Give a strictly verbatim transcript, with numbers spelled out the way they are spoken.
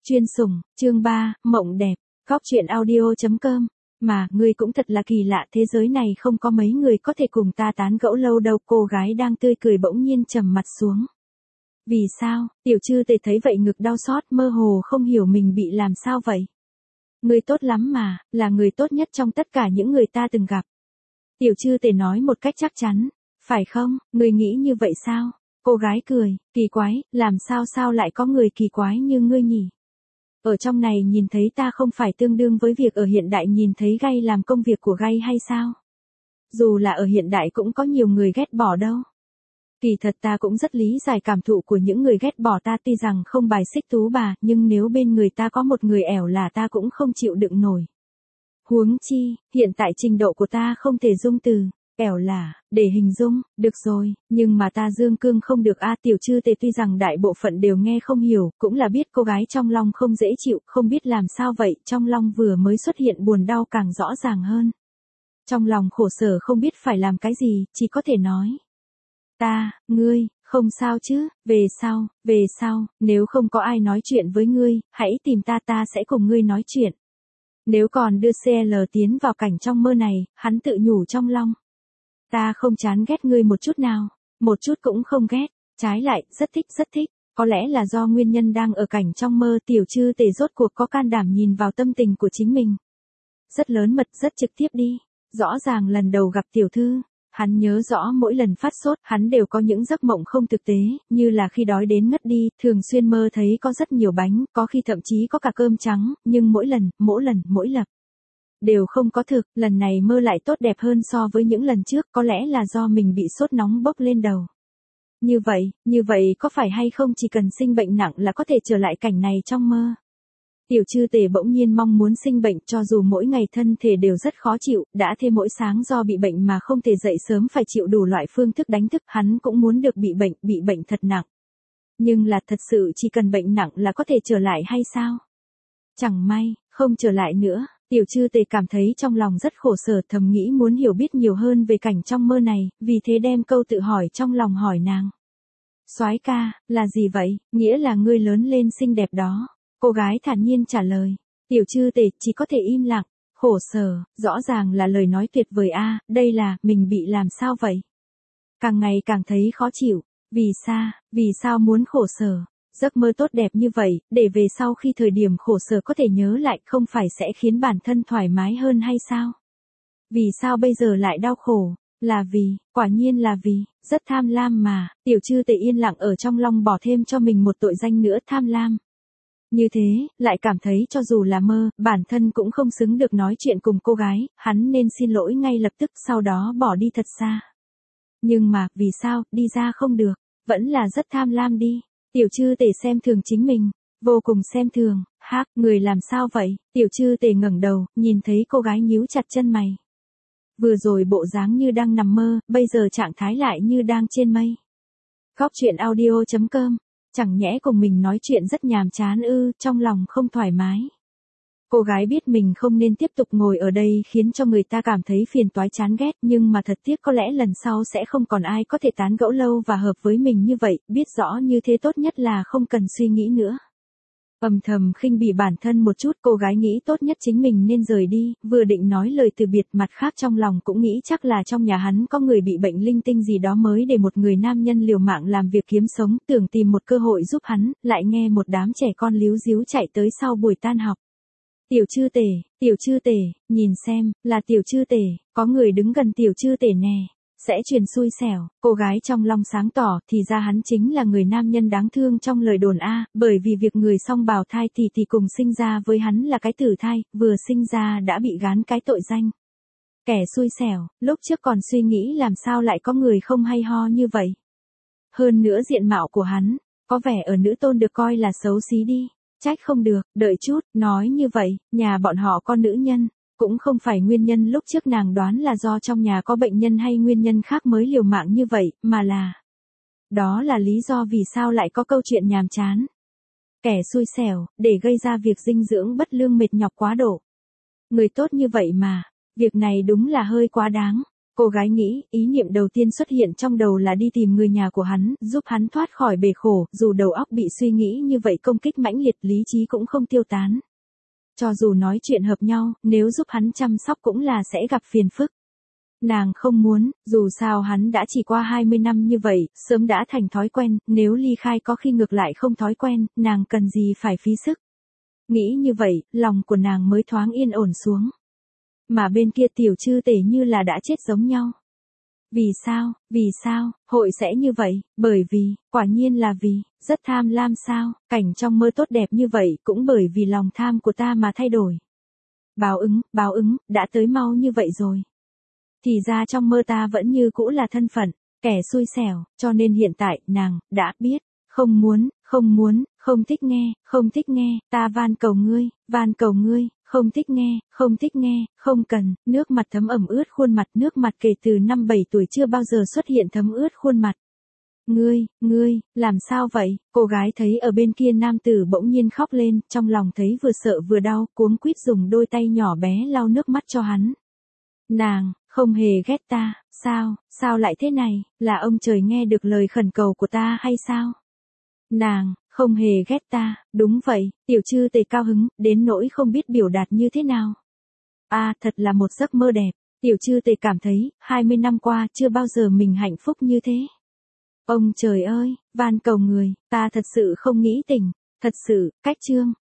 Chuyên sủng, chương ba, mộng đẹp, góc truyện audio chấm com. Mà, ngươi cũng thật là kỳ lạ, thế giới này không có mấy người có thể cùng ta tán gẫu lâu đâu. Cô gái đang tươi cười bỗng nhiên trầm mặt xuống. Vì sao? Tiểu Trư Tề thấy vậy ngực đau xót, mơ hồ không hiểu mình bị làm sao vậy. Ngươi tốt lắm mà, là người tốt nhất trong tất cả những người ta từng gặp. Tiểu Trư Tề nói một cách chắc chắn. Phải không, ngươi nghĩ như vậy sao? Cô gái cười, kỳ quái, làm sao sao lại có người kỳ quái như ngươi nhỉ? Ở trong này nhìn thấy ta không phải tương đương với việc ở hiện đại nhìn thấy gay làm công việc của gay hay sao? Dù là ở hiện đại cũng có nhiều người ghét bỏ đâu. Kỳ thật ta cũng rất lý giải cảm thụ của những người ghét bỏ ta, tuy rằng không bài xích tú bà, nhưng nếu bên người ta có một người ẻo là ta cũng không chịu đựng nổi. Huống chi, hiện tại trình độ của ta không thể dung từ ẻo là để hình dung, được rồi, nhưng mà ta dương cương không được a. Tiểu Trư Tề tuy rằng đại bộ phận đều nghe không hiểu, cũng là biết cô gái trong lòng không dễ chịu, không biết làm sao vậy, trong lòng vừa mới xuất hiện buồn đau càng rõ ràng hơn. Trong lòng khổ sở không biết phải làm cái gì, chỉ có thể nói. Ta, ngươi, không sao chứ, về sau, về sau, nếu không có ai nói chuyện với ngươi, hãy tìm ta, ta sẽ cùng ngươi nói chuyện. Nếu còn đưa xê lờ tiến vào cảnh trong mơ này, hắn tự nhủ trong lòng. Ta không chán ghét ngươi một chút nào, một chút cũng không ghét, trái lại, rất thích rất thích. Có lẽ là do nguyên nhân đang ở cảnh trong mơ, Tiểu Trư Tề rốt cuộc có can đảm nhìn vào tâm tình của chính mình. Rất lớn mật, rất trực tiếp đi. Rõ ràng lần đầu gặp tiểu thư, hắn nhớ rõ mỗi lần phát sốt, hắn đều có những giấc mộng không thực tế, như là khi đói đến ngất đi, thường xuyên mơ thấy có rất nhiều bánh, có khi thậm chí có cả cơm trắng, nhưng mỗi lần, mỗi lần, mỗi lập đều không có thực. Lần này mơ lại tốt đẹp hơn so với những lần trước, có lẽ là do mình bị sốt nóng bốc lên đầu. Như vậy, như vậy có phải hay không chỉ cần sinh bệnh nặng là có thể trở lại cảnh này trong mơ? Tiểu Trư Tề bỗng nhiên mong muốn sinh bệnh, cho dù mỗi ngày thân thể đều rất khó chịu, đã thêm mỗi sáng do bị bệnh mà không thể dậy sớm phải chịu đủ loại phương thức đánh thức, hắn cũng muốn được bị bệnh, bị bệnh thật nặng. Nhưng là thật sự chỉ cần bệnh nặng là có thể trở lại hay sao? Chẳng may, không trở lại nữa. Tiểu Trư Tề cảm thấy trong lòng rất khổ sở, thầm nghĩ muốn hiểu biết nhiều hơn về cảnh trong mơ này, vì thế đem câu tự hỏi trong lòng hỏi nàng. Soái ca, là gì vậy? Nghĩa là ngươi lớn lên xinh đẹp đó. Cô gái thản nhiên trả lời. Tiểu Trư Tề chỉ có thể im lặng, khổ sở, rõ ràng là lời nói tuyệt vời a, đây là, mình bị làm sao vậy? Càng ngày càng thấy khó chịu, vì sao, vì sao muốn khổ sở? Giấc mơ tốt đẹp như vậy, để về sau khi thời điểm khổ sở có thể nhớ lại, không phải sẽ khiến bản thân thoải mái hơn hay sao? Vì sao bây giờ lại đau khổ? Là vì, quả nhiên là vì, rất tham lam mà. Tiểu Trư Tề yên lặng ở trong lòng bỏ thêm cho mình một tội danh nữa, tham lam. Như thế, lại cảm thấy cho dù là mơ, bản thân cũng không xứng được nói chuyện cùng cô gái, hắn nên xin lỗi ngay lập tức, sau đó bỏ đi thật xa. Nhưng mà, vì sao, đi ra không được, vẫn là rất tham lam đi. Tiểu Trư Tề xem thường chính mình, vô cùng xem thường. Hác, người làm sao vậy? Tiểu Trư Tề ngẩng đầu, nhìn thấy cô gái nhíu chặt chân mày. Vừa rồi bộ dáng như đang nằm mơ, bây giờ trạng thái lại như đang trên mây. Góc truyện audio chấm com. Chẳng nhẽ cùng mình nói chuyện rất nhàm chán ư, trong lòng không thoải mái. Cô gái biết mình không nên tiếp tục ngồi ở đây khiến cho người ta cảm thấy phiền toái chán ghét, nhưng mà thật tiếc có lẽ lần sau sẽ không còn ai có thể tán gẫu lâu và hợp với mình như vậy, biết rõ như thế tốt nhất là không cần suy nghĩ nữa. Âm thầm khinh bỉ bản thân một chút, cô gái nghĩ tốt nhất chính mình nên rời đi, vừa định nói lời từ biệt, mặt khác trong lòng cũng nghĩ chắc là trong nhà hắn có người bị bệnh linh tinh gì đó mới để một người nam nhân liều mạng làm việc kiếm sống, tưởng tìm một cơ hội giúp hắn, lại nghe một đám trẻ con líu ríu chạy tới sau buổi tan học. Tiểu Trư Tề, Tiểu Trư Tề, nhìn xem, là Tiểu Trư Tề, có người đứng gần Tiểu Trư Tề nè. Sẽ truyền xui xẻo, cô gái trong lòng sáng tỏ, thì ra hắn chính là người nam nhân đáng thương trong lời đồn a, bởi vì việc người song bào thai thì thì cùng sinh ra với hắn là cái tử thai, vừa sinh ra đã bị gán cái tội danh. Kẻ xui xẻo, lúc trước còn suy nghĩ làm sao lại có người không hay ho như vậy. Hơn nữa diện mạo của hắn, có vẻ ở nữ tôn được coi là xấu xí đi, trách không được, đợi chút, nói như vậy, nhà bọn họ có nữ nhân. Cũng không phải nguyên nhân lúc trước nàng đoán là do trong nhà có bệnh nhân hay nguyên nhân khác mới liều mạng như vậy, mà là... Đó là lý do vì sao lại có câu chuyện nhàm chán. Kẻ xui xẻo, để gây ra việc dinh dưỡng bất lương mệt nhọc quá độ. Người tốt như vậy mà, việc này đúng là hơi quá đáng. Cô gái nghĩ, ý niệm đầu tiên xuất hiện trong đầu là đi tìm người nhà của hắn, giúp hắn thoát khỏi bể khổ, dù đầu óc bị suy nghĩ như vậy công kích mãnh liệt, lý trí cũng không tiêu tán. Cho dù nói chuyện hợp nhau, nếu giúp hắn chăm sóc cũng là sẽ gặp phiền phức. Nàng không muốn, dù sao hắn đã chỉ qua hai mươi năm như vậy, sớm đã thành thói quen, nếu ly khai có khi ngược lại không thói quen, nàng cần gì phải phí sức. Nghĩ như vậy, lòng của nàng mới thoáng yên ổn xuống. Mà bên kia Tiểu Trư Tể như là đã chết giống nhau. Vì sao, vì sao, hội sẽ như vậy, bởi vì, quả nhiên là vì, rất tham lam sao, cảnh trong mơ tốt đẹp như vậy cũng bởi vì lòng tham của ta mà thay đổi. Báo ứng, báo ứng, đã tới mau như vậy rồi. Thì ra trong mơ ta vẫn như cũ là thân phận, kẻ xui xẻo, cho nên hiện tại, nàng, đã biết, không muốn, không muốn, không thích nghe, không thích nghe, ta van cầu ngươi, van cầu ngươi, không thích nghe, không thích nghe, không cần, nước mặt thấm ẩm ướt khuôn mặt, nước mặt kể từ năm bảy tuổi chưa bao giờ xuất hiện thấm ướt khuôn mặt. Ngươi, ngươi, làm sao vậy? Cô gái thấy ở bên kia nam tử bỗng nhiên khóc lên, trong lòng thấy vừa sợ vừa đau, cuống quýt dùng đôi tay nhỏ bé lau nước mắt cho hắn. Nàng, không hề ghét ta, sao, sao lại thế này, là ông trời nghe được lời khẩn cầu của ta hay sao? Nàng, không hề ghét ta, đúng vậy, Tiểu Trư Tể cao hứng, đến nỗi không biết biểu đạt như thế nào. À, thật là một giấc mơ đẹp, Tiểu Trư Tể cảm thấy, hai mươi năm qua chưa bao giờ mình hạnh phúc như thế. Ông trời ơi, van cầu người, ta thật sự không nghĩ tỉnh, thật sự, cách chương.